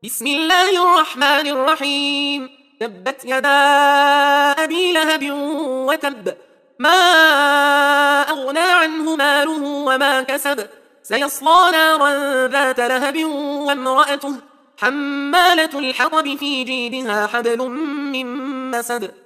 بسم الله الرحمن الرحيم. تبت يدا أبي لهب وتب، ما أغنى عنه ماله وما كسب، سيصلى نارا ذات لهب وامرأته حمالة الحطب في جيدها حبل من مسد.